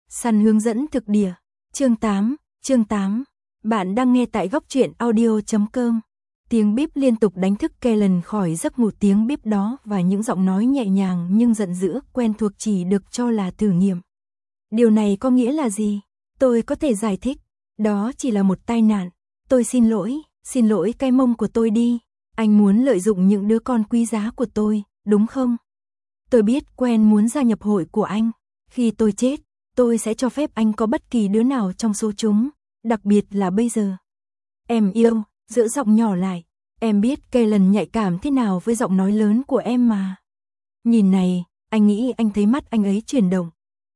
Săn hướng dẫn thực địa. Chương 8. Bạn đang nghe tại góc truyện audio.com. Tiếng bíp liên tục đánh thức Kellen khỏi giấc ngủ, tiếng bíp đó và những giọng nói nhẹ nhàng nhưng giận dữ quen thuộc chỉ được cho là thử nghiệm. Điều này có nghĩa là gì? Tôi có thể giải thích. Đó chỉ là một tai nạn. Tôi xin lỗi cái mông của tôi đi. Anh muốn lợi dụng những đứa con quý giá của tôi, đúng không? Tôi biết Quen muốn gia nhập hội của anh. Khi tôi chết, tôi sẽ cho phép anh có bất kỳ đứa nào trong số chúng, đặc biệt là bây giờ. Em yêu, giữ giọng nhỏ lại. Em biết Kellen nhạy cảm thế nào với giọng nói lớn của em mà. Nhìn này, anh nghĩ anh thấy mắt anh ấy chuyển động.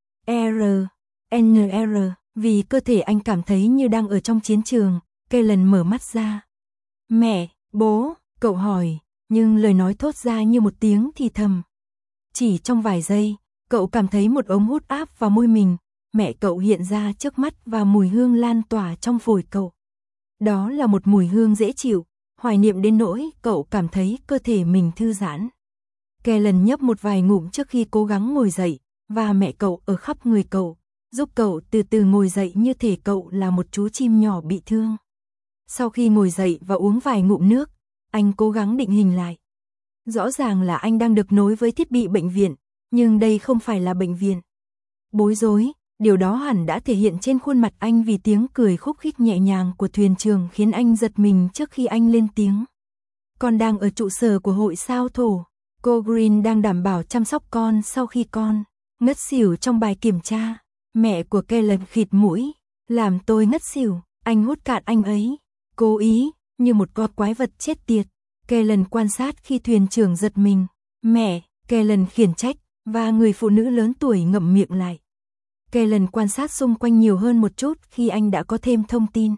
NR, vì cơ thể anh cảm thấy như đang ở trong chiến trường. Kellen mở mắt ra. Mẹ, bố, cậu hỏi, nhưng lời nói thốt ra như một tiếng thì thầm. Chỉ trong vài giây, cậu cảm thấy một ống hút áp vào môi mình, mẹ cậu hiện ra trước mắt và mùi hương lan tỏa trong phổi cậu. Đó là một mùi hương dễ chịu, hoài niệm đến nỗi cậu cảm thấy cơ thể mình thư giãn. Kellen nhấp một vài ngụm trước khi cố gắng ngồi dậy, và mẹ cậu ở khắp người cậu, giúp cậu từ từ ngồi dậy như thể cậu là một chú chim nhỏ bị thương. Sau khi ngồi dậy và uống vài ngụm nước, anh cố gắng định hình lại. Rõ ràng là anh đang được nối với thiết bị bệnh viện, nhưng đây không phải là bệnh viện. Bối rối, điều đó hẳn đã thể hiện trên khuôn mặt anh vì tiếng cười khúc khích nhẹ nhàng của thuyền trưởng khiến anh giật mình trước khi anh lên tiếng. Con đang ở trụ sở của hội sao thổ. Cô Green đang đảm bảo chăm sóc con sau khi con ngất xỉu trong bài kiểm tra. Mẹ của Kellen khịt mũi, làm tôi ngất xỉu, anh hút cạn anh ấy. Cố ý, như một con quái vật chết tiệt. Kellen quan sát khi thuyền trưởng giật mình. Mẹ, Kellen khiển trách, và người phụ nữ lớn tuổi ngậm miệng lại. Kellen quan sát xung quanh nhiều hơn một chút khi anh đã có thêm thông tin.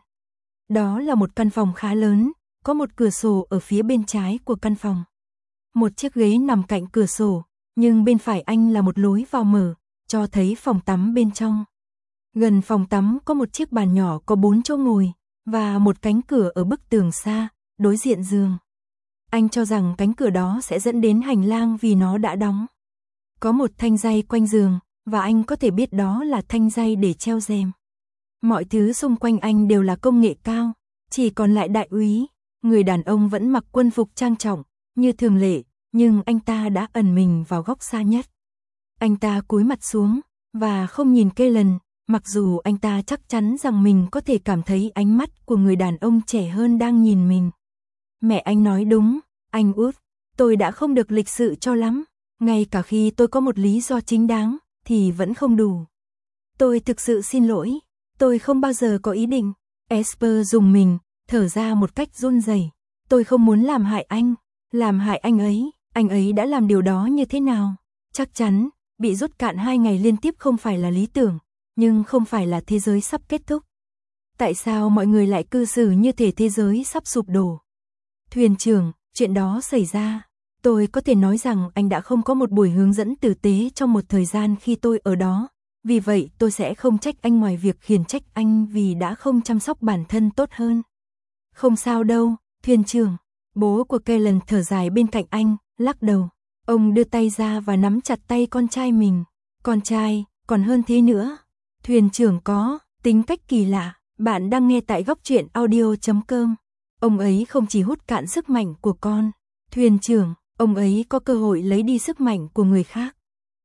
Đó là một căn phòng khá lớn, có một cửa sổ ở phía bên trái của căn phòng. Một chiếc ghế nằm cạnh cửa sổ, nhưng bên phải anh là một lối vào mở, cho thấy phòng tắm bên trong. Gần phòng tắm có một chiếc bàn nhỏ có 4 chỗ ngồi, và một cánh cửa ở bức tường xa, đối diện giường. Anh cho rằng cánh cửa đó sẽ dẫn đến hành lang vì nó đã đóng. Có một thanh dây quanh giường, và anh có thể biết đó là thanh dây để treo rèm. Mọi thứ xung quanh anh đều là công nghệ cao, chỉ còn lại đại úy, người đàn ông vẫn mặc quân phục trang trọng, như thường lệ, nhưng anh ta đã ẩn mình vào góc xa nhất. Anh ta cúi mặt xuống, và không nhìn Kellen, mặc dù anh ta chắc chắn rằng mình có thể cảm thấy ánh mắt của người đàn ông trẻ hơn đang nhìn mình. Mẹ anh nói đúng, anh út, tôi đã không được lịch sự cho lắm, ngay cả khi tôi có một lý do chính đáng, thì vẫn không đủ. Tôi thực sự xin lỗi, tôi không bao giờ có ý định. Esper rùng mình, thở ra một cách run rẩy. Tôi không muốn làm hại anh ấy, anh ấy đã làm điều đó như thế nào? Chắc chắn, bị rút cạn 2 ngày liên tiếp không phải là lý tưởng, nhưng không phải là thế giới sắp kết thúc. Tại sao mọi người lại cư xử như thể thế giới sắp sụp đổ? Thuyền trưởng, chuyện đó xảy ra. Tôi có thể nói rằng anh đã không có một buổi hướng dẫn tử tế trong một thời gian khi tôi ở đó. Vì vậy tôi sẽ không trách anh ngoài việc khiển trách anh vì đã không chăm sóc bản thân tốt hơn. Không sao đâu, thuyền trưởng. Bố của Kellen thở dài bên cạnh anh, lắc đầu. Ông đưa tay ra và nắm chặt tay con trai mình. Con trai, còn hơn thế nữa. Thuyền trưởng có tính cách kỳ lạ. Bạn đang nghe tại góc truyện audio.com. Ông ấy không chỉ hút cạn sức mạnh của con. Thuyền trưởng, ông ấy có cơ hội lấy đi sức mạnh của người khác.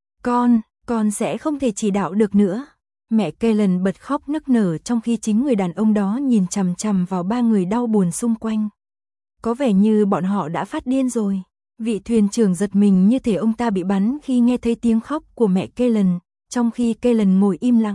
Con sẽ không thể chỉ đạo được nữa. Mẹ Kellen bật khóc nức nở trong khi chính người đàn ông đó nhìn chằm chằm vào 3 người đau buồn xung quanh. Có vẻ như bọn họ đã phát điên rồi. Vị thuyền trưởng giật mình như thể ông ta bị bắn khi nghe thấy tiếng khóc của mẹ Kellen, trong khi Kellen ngồi im lặng.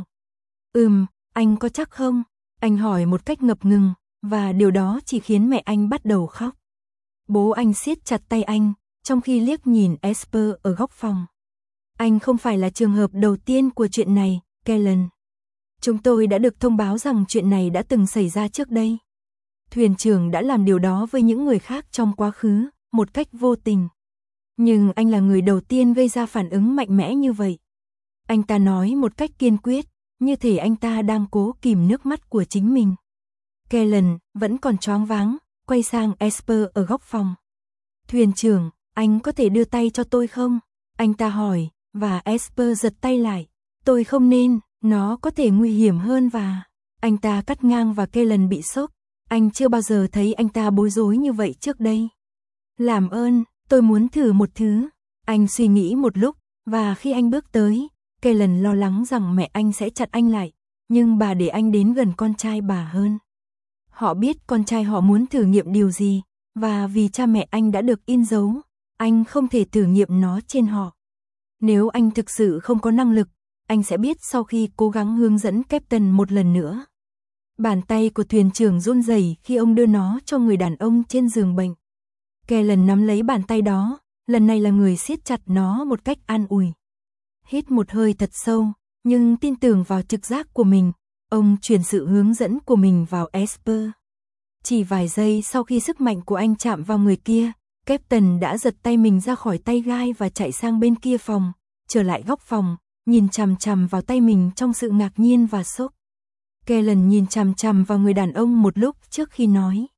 Anh có chắc không? Anh hỏi một cách ngập ngừng, và điều đó chỉ khiến mẹ anh bắt đầu khóc. Bố anh siết chặt tay anh, trong khi liếc nhìn Esper ở góc phòng. Anh không phải là trường hợp đầu tiên của chuyện này, Kellen. Chúng tôi đã được thông báo rằng chuyện này đã từng xảy ra trước đây. Thuyền trưởng đã làm điều đó với những người khác trong quá khứ, một cách vô tình. Nhưng anh là người đầu tiên gây ra phản ứng mạnh mẽ như vậy. Anh ta nói một cách kiên quyết, như thể anh ta đang cố kìm nước mắt của chính mình. Kellen vẫn còn choáng váng, quay sang Esper ở góc phòng. Thuyền trưởng, anh có thể đưa tay cho tôi không? Anh ta hỏi, và Esper giật tay lại. Tôi không nên, Nó có thể nguy hiểm hơn và... Anh ta cắt ngang và Kellen bị sốc. Anh chưa bao giờ thấy anh ta bối rối như vậy trước đây. Làm ơn, tôi muốn thử một thứ. Anh suy nghĩ một lúc, và khi anh bước tới, Kellen lo lắng rằng mẹ anh sẽ chặn anh lại, nhưng bà để anh đến gần con trai bà hơn. Họ biết con trai họ muốn thử nghiệm điều gì, và vì cha mẹ anh đã được in dấu, anh không thể thử nghiệm nó trên họ. Nếu anh thực sự không có năng lực, anh sẽ biết sau khi cố gắng hướng dẫn Captain một lần nữa. Bàn tay của thuyền trưởng run rẩy khi ông đưa nó cho người đàn ông trên giường bệnh. Kellen nắm lấy bàn tay đó, lần này là người siết chặt nó một cách an ủi. Hít một hơi thật sâu, nhưng tin tưởng vào trực giác của mình, ông truyền sự hướng dẫn của mình vào Esper. Chỉ vài giây sau khi sức mạnh của anh chạm vào người kia, Captain đã giật tay mình ra khỏi tay gai và chạy sang bên kia phòng, trở lại góc phòng, nhìn chằm chằm vào tay mình trong sự ngạc nhiên và sốc. Kellen nhìn chằm chằm vào người đàn ông một lúc trước khi nói.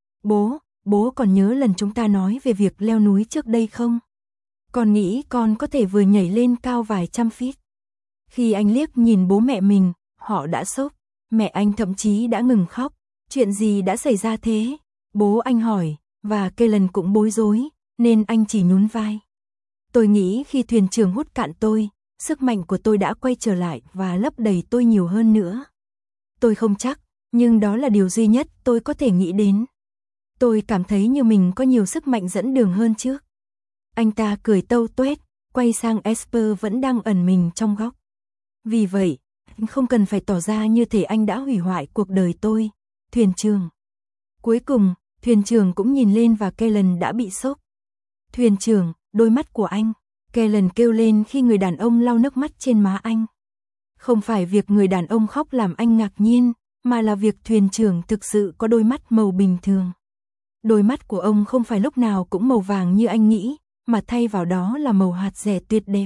Bố còn nhớ lần chúng ta nói về việc leo núi trước đây không? Con nghĩ con có thể vừa nhảy lên cao vài trăm feet. Khi anh liếc nhìn bố mẹ mình, họ đã sốc. Mẹ anh thậm chí đã ngừng khóc. Chuyện gì đã xảy ra thế? Bố anh hỏi, và Kellen cũng bối rối, nên anh chỉ nhún vai. Tôi nghĩ khi thuyền trưởng hút cạn tôi, sức mạnh của tôi đã quay trở lại và lấp đầy tôi nhiều hơn nữa. Tôi không chắc, nhưng đó là điều duy nhất tôi có thể nghĩ đến. Tôi cảm thấy như mình có nhiều sức mạnh dẫn đường hơn trước. Anh ta cười tâu tuét, quay sang Esper vẫn đang ẩn mình trong góc. Vì vậy, anh không cần phải tỏ ra như thể anh đã hủy hoại cuộc đời tôi, thuyền trưởng. Cuối cùng, thuyền trưởng cũng nhìn lên và Kellen đã bị sốc. Thuyền trưởng, đôi mắt của anh. Kellen kêu lên khi người đàn ông lau nước mắt trên má anh. Không phải việc người đàn ông khóc làm anh ngạc nhiên, mà là việc thuyền trưởng thực sự có đôi mắt màu bình thường. Đôi mắt của ông không phải lúc nào cũng màu vàng như anh nghĩ, mà thay vào đó là màu hạt rẻ tuyệt đẹp.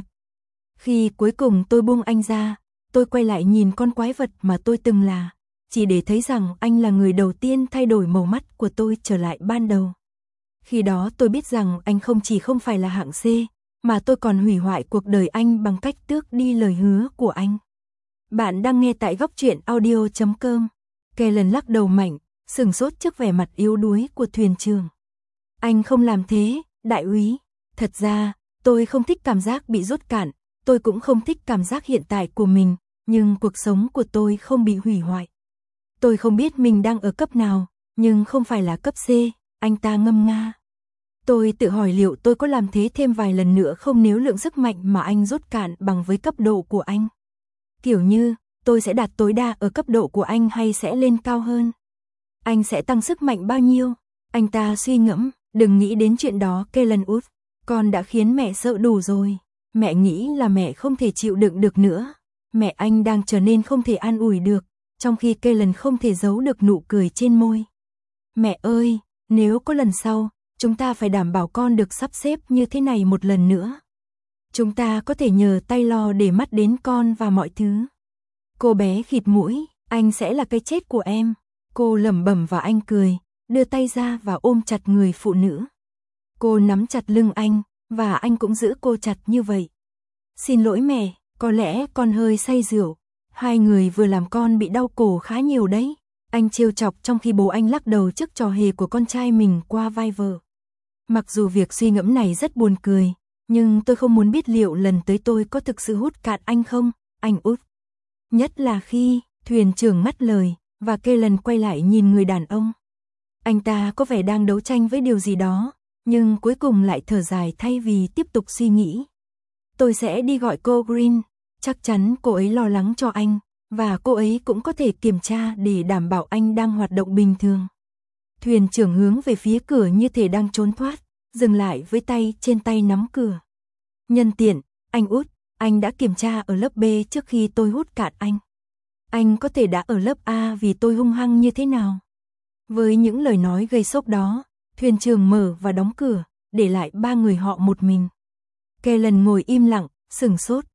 Khi cuối cùng tôi buông anh ra, tôi quay lại nhìn con quái vật mà tôi từng là, chỉ để thấy rằng anh là người đầu tiên thay đổi màu mắt của tôi trở lại ban đầu. Khi đó tôi biết rằng anh không chỉ không phải là hạng C, mà tôi còn hủy hoại cuộc đời anh bằng cách tước đi lời hứa của anh. Bạn đang nghe tại góc truyện audio.com. Kellen lắc đầu mạnh, sửng sốt trước vẻ mặt yếu đuối của thuyền trưởng. Anh không làm thế, đại úy. Thật ra, tôi không thích cảm giác bị rút cạn, tôi cũng không thích cảm giác hiện tại của mình, nhưng cuộc sống của tôi không bị hủy hoại. Tôi không biết mình đang ở cấp nào, nhưng không phải là cấp C, anh ta ngâm nga. Tôi tự hỏi liệu tôi có làm thế thêm vài lần nữa không nếu lượng sức mạnh mà anh rút cạn bằng với cấp độ của anh. Kiểu như, tôi sẽ đạt tối đa ở cấp độ của anh hay sẽ lên cao hơn. Anh sẽ tăng sức mạnh bao nhiêu? Anh ta suy ngẫm, đừng nghĩ đến chuyện đó Kellen út. Con đã khiến mẹ sợ đủ rồi. Mẹ nghĩ là mẹ không thể chịu đựng được nữa. Mẹ anh đang trở nên không thể an ủi được, trong khi Kellen không thể giấu được nụ cười trên môi. Mẹ ơi, nếu có lần sau, chúng ta phải đảm bảo con được sắp xếp như thế này một lần nữa. Chúng ta có thể nhờ Taylor để mắt đến con và mọi thứ. Cô bé khịt mũi, anh sẽ là cái chết của em. Cô lẩm bẩm và anh cười, đưa tay ra và ôm chặt người phụ nữ. Cô nắm chặt lưng anh, và anh cũng giữ cô chặt như vậy. Xin lỗi mẹ, có lẽ con hơi say rượu. Hai người vừa làm con bị đau cổ khá nhiều đấy. Anh trêu chọc trong khi bố anh lắc đầu trước trò hề của con trai mình qua vai vợ. Mặc dù việc suy ngẫm này rất buồn cười, nhưng tôi không muốn biết liệu lần tới tôi có thực sự hút cạn anh không, anh út. Nhất là khi, thuyền trưởng ngắt lời, và Kellen quay lại nhìn người đàn ông. Anh ta có vẻ đang đấu tranh với điều gì đó, nhưng cuối cùng lại thở dài thay vì tiếp tục suy nghĩ. Tôi sẽ đi gọi cô Green, chắc chắn cô ấy lo lắng cho anh, và cô ấy cũng có thể kiểm tra để đảm bảo anh đang hoạt động bình thường. Thuyền trưởng hướng về phía cửa như thể đang trốn thoát, dừng lại với tay trên tay nắm cửa. Nhân tiện, anh út, anh đã kiểm tra ở lớp B trước khi tôi hút cạn anh. Anh có thể đã ở lớp A vì tôi hung hăng như thế nào? Với những lời nói gây sốc đó, thuyền trưởng mở và đóng cửa, để lại ba người họ một mình. Kellen ngồi im lặng, sửng sốt.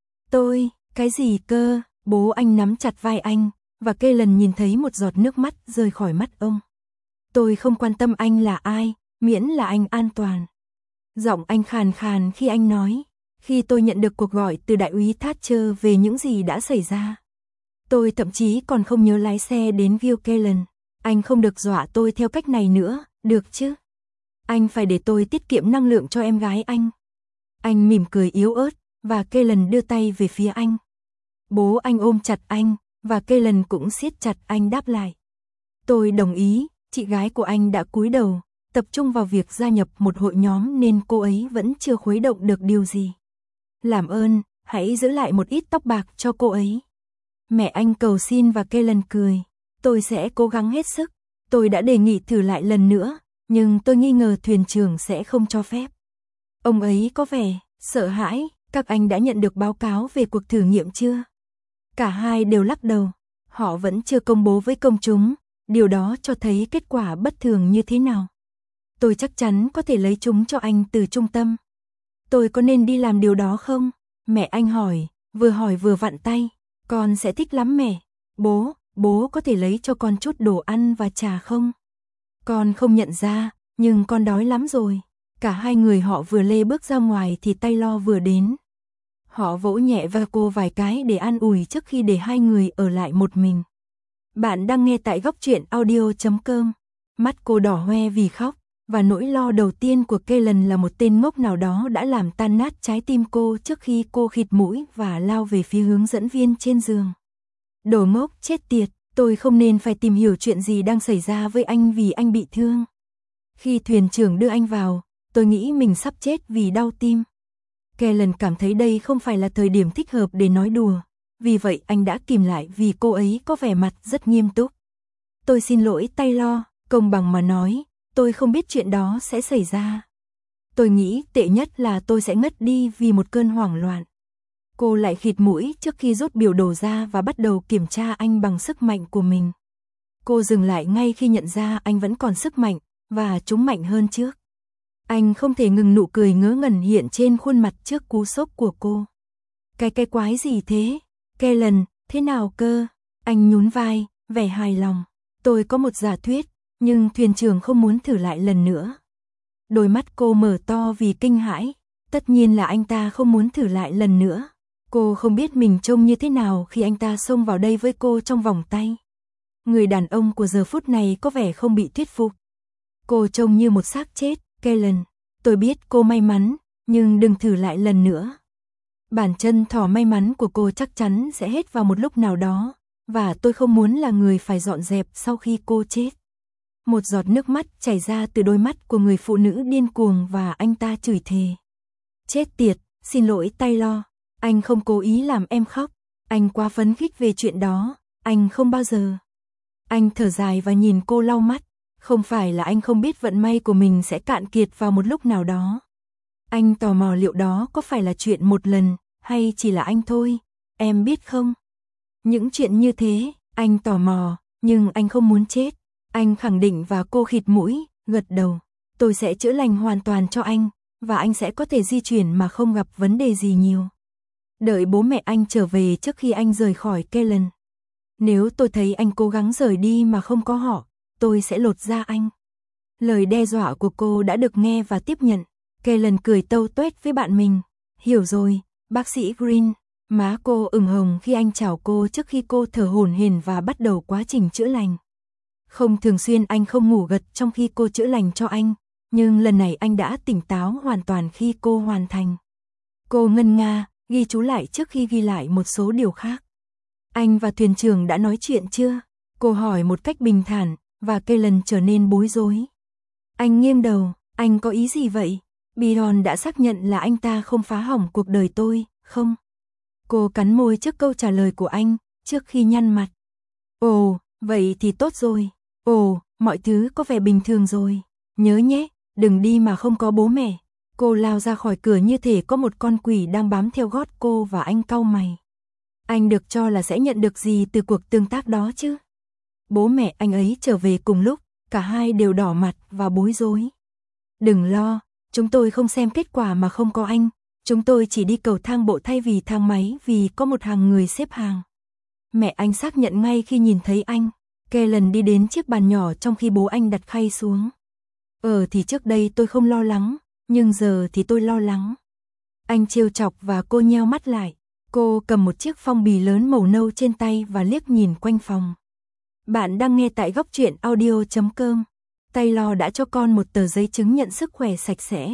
Cái gì cơ? Bố anh nắm chặt vai anh, và Kellen nhìn thấy một giọt nước mắt rơi khỏi mắt ông. Tôi không quan tâm anh là ai, miễn là anh an toàn. Giọng anh khàn khàn khi anh nói, khi tôi nhận được cuộc gọi từ đại úy Thatcher về những gì đã xảy ra. Tôi thậm chí còn không nhớ lái xe đến View Kellen. Anh không được dọa tôi theo cách này nữa, được chứ? Anh phải để tôi tiết kiệm năng lượng cho em gái anh. Anh mỉm cười yếu ớt, và Kellen đưa tay về phía anh. Bố anh ôm chặt anh, và Kellen cũng siết chặt anh đáp lại. Tôi đồng ý, chị gái của anh đã cúi đầu, tập trung vào việc gia nhập một hội nhóm nên cô ấy vẫn chưa khuấy động được điều gì. Làm ơn, hãy giữ lại một ít tóc bạc cho cô ấy. Mẹ anh cầu xin và Kellen cười. Tôi sẽ cố gắng hết sức. Tôi đã đề nghị thử lại lần nữa, nhưng tôi nghi ngờ thuyền trưởng sẽ không cho phép. Ông ấy có vẻ sợ hãi. Các anh đã nhận được báo cáo về cuộc thử nghiệm chưa? Cả hai đều lắc đầu. Họ vẫn chưa công bố với công chúng. Điều đó cho thấy kết quả bất thường như thế nào. Tôi chắc chắn có thể lấy chúng cho anh từ trung tâm. Tôi có nên đi làm điều đó không? Mẹ anh hỏi vừa vặn tay. Con sẽ thích lắm mẹ. Bố có thể lấy cho con chút đồ ăn và trà không? Con không nhận ra, nhưng con đói lắm rồi. Cả hai người họ vừa lê bước ra ngoài thì Taylor vừa đến. Họ vỗ nhẹ vào cô vài cái để an ủi trước khi để hai người ở lại một mình. Bạn đang nghe tại Góc Truyện Audio.com. Mắt cô đỏ hoe vì khóc, và nỗi lo đầu tiên của Kellen là một tên ngốc nào đó đã làm tan nát trái tim cô trước khi cô khịt mũi và lao về phía hướng dẫn viên trên giường. Đồ ngốc chết tiệt, tôi không nên phải tìm hiểu chuyện gì đang xảy ra với anh vì anh bị thương. Khi thuyền trưởng đưa anh vào, tôi nghĩ mình sắp chết vì đau tim. Kellen cảm thấy đây không phải là thời điểm thích hợp để nói đùa, vì vậy anh đã kìm lại vì cô ấy có vẻ mặt rất nghiêm túc. Tôi xin lỗi Taylor, công bằng mà nói, tôi không biết chuyện đó sẽ xảy ra. Tôi nghĩ tệ nhất là tôi sẽ ngất đi vì một cơn hoảng loạn. Cô lại khịt mũi trước khi rút biểu đồ ra và bắt đầu kiểm tra anh bằng sức mạnh của mình. Cô dừng lại ngay khi nhận ra anh vẫn còn sức mạnh, và chúng mạnh hơn trước. Anh không thể ngừng nụ cười ngớ ngẩn hiện trên khuôn mặt trước cú sốc của cô. Cái quái gì thế? Kellen, thế nào cơ? Anh nhún vai, vẻ hài lòng. Tôi có một giả thuyết, nhưng thuyền trưởng không muốn thử lại lần nữa. Đôi mắt cô mở to vì kinh hãi. Tất nhiên là anh ta không muốn thử lại lần nữa. Cô không biết mình trông như thế nào khi anh ta xông vào đây với cô trong vòng tay. Người đàn ông của giờ phút này có vẻ không bị thuyết phục. Cô trông như một xác chết, Kellen. Tôi biết cô may mắn, nhưng đừng thử lại lần nữa. Bàn chân thỏ may mắn của cô chắc chắn sẽ hết vào một lúc nào đó, và tôi không muốn là người phải dọn dẹp sau khi cô chết. Một giọt nước mắt chảy ra từ đôi mắt của người phụ nữ điên cuồng và anh ta chửi thề. Chết tiệt, xin lỗi Taylor, anh không cố ý làm em khóc, anh quá phấn khích về chuyện đó, anh không bao giờ. Anh thở dài và nhìn cô lau mắt, không phải là anh không biết vận may của mình sẽ cạn kiệt vào một lúc nào đó. Anh tò mò liệu đó có phải là chuyện một lần, hay chỉ là anh thôi, em biết không? Những chuyện như thế, anh tò mò, nhưng anh không muốn chết. Anh khẳng định và cô khịt mũi, gật đầu. Tôi sẽ chữa lành hoàn toàn cho anh, và anh sẽ có thể di chuyển mà không gặp vấn đề gì nhiều. Đợi bố mẹ anh trở về trước khi anh rời khỏi Kellen. Nếu tôi thấy anh cố gắng rời đi mà không có họ, tôi sẽ lột da anh. Lời đe dọa của cô đã được nghe và tiếp nhận. Kellen cười tâu tuét với bạn mình. Hiểu rồi, bác sĩ Green. Má cô ửng hồng khi anh chào cô trước khi cô thở hổn hển và bắt đầu quá trình chữa lành. Không thường xuyên anh không ngủ gật trong khi cô chữa lành cho anh, nhưng lần này anh đã tỉnh táo hoàn toàn khi cô hoàn thành. Cô ngân nga, ghi chú lại trước khi ghi lại một số điều khác. Anh và thuyền trưởng đã nói chuyện chưa? Cô hỏi một cách bình thản, và Kellen trở nên bối rối. Anh nghiêng đầu, anh có ý gì vậy? Byron đã xác nhận là anh ta không phá hỏng cuộc đời tôi, không? Cô cắn môi trước câu trả lời của anh, trước khi nhăn mặt. Ồ, vậy thì tốt rồi. Ồ, mọi thứ có vẻ bình thường rồi. Nhớ nhé, đừng đi mà không có bố mẹ. Cô lao ra khỏi cửa như thể có một con quỷ đang bám theo gót cô và anh cau mày. Anh được cho là sẽ nhận được gì từ cuộc tương tác đó chứ? Bố mẹ anh ấy trở về cùng lúc, cả hai đều đỏ mặt và bối rối. Đừng lo, chúng tôi không xem kết quả mà không có anh. Chúng tôi chỉ đi cầu thang bộ thay vì thang máy vì có một hàng người xếp hàng. Mẹ anh xác nhận ngay khi nhìn thấy anh. Kellen đi đến chiếc bàn nhỏ trong khi bố anh đặt khay xuống. Thì trước đây tôi không lo lắng, nhưng giờ thì tôi lo lắng. Anh trêu chọc và cô nheo mắt lại. Cô cầm một chiếc phong bì lớn màu nâu trên tay và liếc nhìn quanh phòng. Bạn đang nghe tại góc truyện audio.com. Taylor đã cho con một tờ giấy chứng nhận sức khỏe sạch sẽ.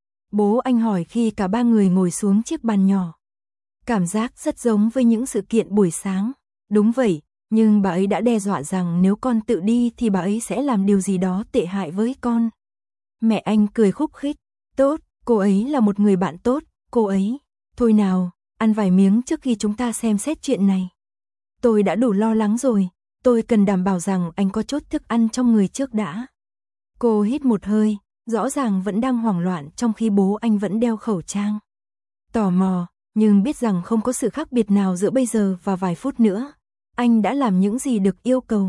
Bố anh hỏi khi cả ba người ngồi xuống chiếc bàn nhỏ. Cảm giác rất giống với những sự kiện buổi sáng. Đúng vậy, nhưng bà ấy đã đe dọa rằng nếu con tự đi thì bà ấy sẽ làm điều gì đó tệ hại với con. Mẹ anh cười khúc khích. Tốt, cô ấy là một người bạn tốt, cô ấy. Thôi nào, ăn vài miếng trước khi chúng ta xem xét chuyện này. Tôi đã đủ lo lắng rồi, tôi cần đảm bảo rằng anh có chốt thức ăn trong người trước đã. Cô hít một hơi, rõ ràng vẫn đang hoảng loạn trong khi bố anh vẫn đeo khẩu trang. Tò mò, nhưng biết rằng không có sự khác biệt nào giữa bây giờ và vài phút nữa. Anh đã làm những gì được yêu cầu.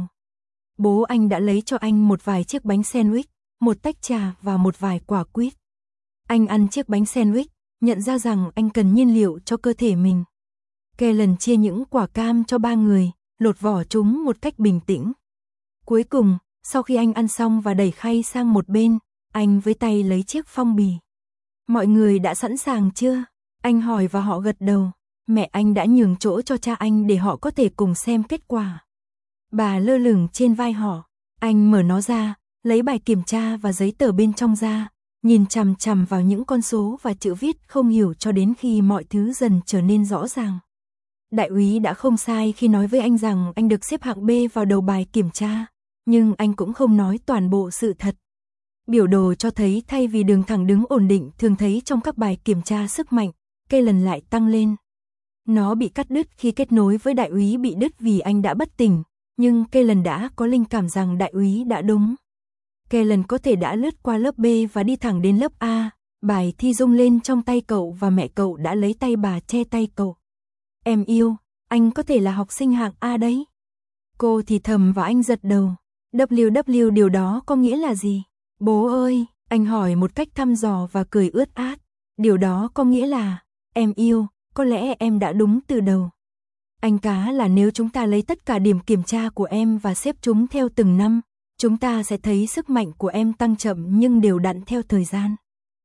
Bố anh đã lấy cho anh một vài chiếc bánh sandwich, một tách trà và một vài quả quýt. Anh ăn chiếc bánh sandwich, nhận ra rằng anh cần nhiên liệu cho cơ thể mình. Kellen chia những quả cam cho ba người, lột vỏ chúng một cách bình tĩnh. Cuối cùng, sau khi anh ăn xong và đẩy khay sang một bên, anh với tay lấy chiếc phong bì. Mọi người đã sẵn sàng chưa? Anh hỏi và họ gật đầu. Mẹ anh đã nhường chỗ cho cha anh để họ có thể cùng xem kết quả. Bà lơ lửng trên vai họ. Anh mở nó ra, lấy bài kiểm tra và giấy tờ bên trong ra, nhìn chằm chằm vào những con số và chữ viết không hiểu cho đến khi mọi thứ dần trở nên rõ ràng. Đại úy đã không sai khi nói với anh rằng anh được xếp hạng B vào đầu bài kiểm tra, nhưng anh cũng không nói toàn bộ sự thật. Biểu đồ cho thấy thay vì đường thẳng đứng ổn định thường thấy trong các bài kiểm tra sức mạnh, Kellen lại tăng lên. Nó bị cắt đứt khi kết nối với đại úy bị đứt vì anh đã bất tỉnh, nhưng Kellen đã có linh cảm rằng đại úy đã đúng. Kellen có thể đã lướt qua lớp B và đi thẳng đến lớp A, bài thi rung lên trong tay cậu và mẹ cậu đã lấy tay bà che tay cậu. Em yêu, anh có thể là học sinh hạng A đấy. Cô thì thầm và anh giật đầu. WW điều đó có nghĩa là gì? Bố ơi, anh hỏi một cách thăm dò và cười ướt át. Điều đó có nghĩa là, em yêu, có lẽ em đã đúng từ đầu. Anh cá là nếu chúng ta lấy tất cả điểm kiểm tra của em và xếp chúng theo từng năm, chúng ta sẽ thấy sức mạnh của em tăng chậm nhưng đều đặn theo thời gian.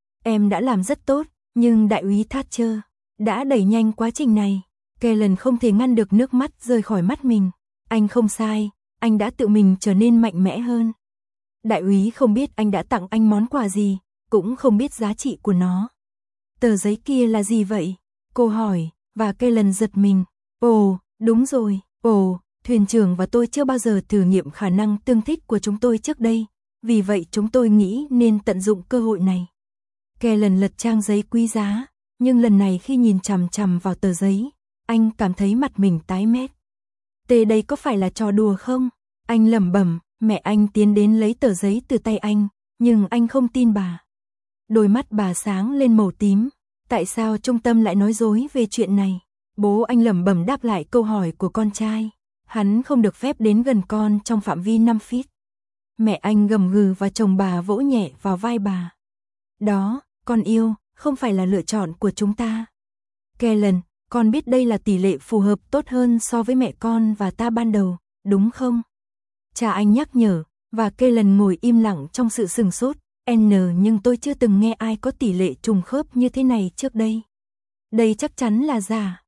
Em đã làm rất tốt, nhưng đại úy Thatcher đã đẩy nhanh quá trình này. Kellen không thể ngăn được nước mắt rơi khỏi mắt mình. Anh không sai, anh đã tự mình trở nên mạnh mẽ hơn. Đại úy không biết anh đã tặng anh món quà gì, cũng không biết giá trị của nó. Tờ giấy kia là gì vậy? Cô hỏi, và Kellen giật mình. Ồ, đúng rồi, thuyền trưởng và tôi chưa bao giờ thử nghiệm khả năng tương thích của chúng tôi trước đây, vì vậy chúng tôi nghĩ nên tận dụng cơ hội này. Kellen lật trang giấy quý giá, nhưng lần này khi nhìn chằm chằm vào tờ giấy, anh cảm thấy mặt mình tái mét. Đây có phải là trò đùa không? Anh lẩm bẩm, mẹ anh tiến đến lấy tờ giấy từ tay anh, nhưng anh không tin bà. Đôi mắt bà sáng lên màu tím. Tại sao trung tâm lại nói dối về chuyện này? Bố anh lẩm bẩm đáp lại câu hỏi của con trai. Hắn không được phép đến gần con trong phạm vi 5 feet. Mẹ anh gầm gừ và chồng bà vỗ nhẹ vào vai bà. Đó, con yêu, không phải là lựa chọn của chúng ta. Kellen, con biết đây là tỷ lệ phù hợp tốt hơn so với mẹ con và ta ban đầu, đúng không? Cha anh nhắc nhở, và Kellen ngồi im lặng trong sự sửng sốt. Nhưng tôi chưa từng nghe ai có tỷ lệ trùng khớp như thế này trước đây. Đây chắc chắn là giả.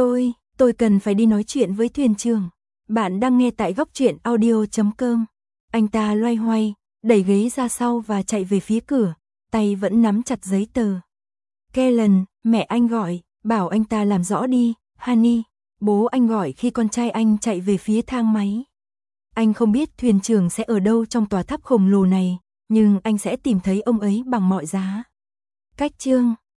Tôi cần phải đi nói chuyện với thuyền trưởng. Bạn đang nghe tại góc truyện audio.com. Anh ta loay hoay, đẩy ghế ra sau và chạy về phía cửa, tay vẫn nắm chặt giấy tờ. Kellen, mẹ anh gọi, bảo anh ta làm rõ đi, Honey. Bố anh gọi khi con trai anh chạy về phía thang máy. Anh không biết thuyền trưởng sẽ ở đâu trong tòa tháp khổng lồ này, nhưng anh sẽ tìm thấy ông ấy bằng mọi giá. Cách chương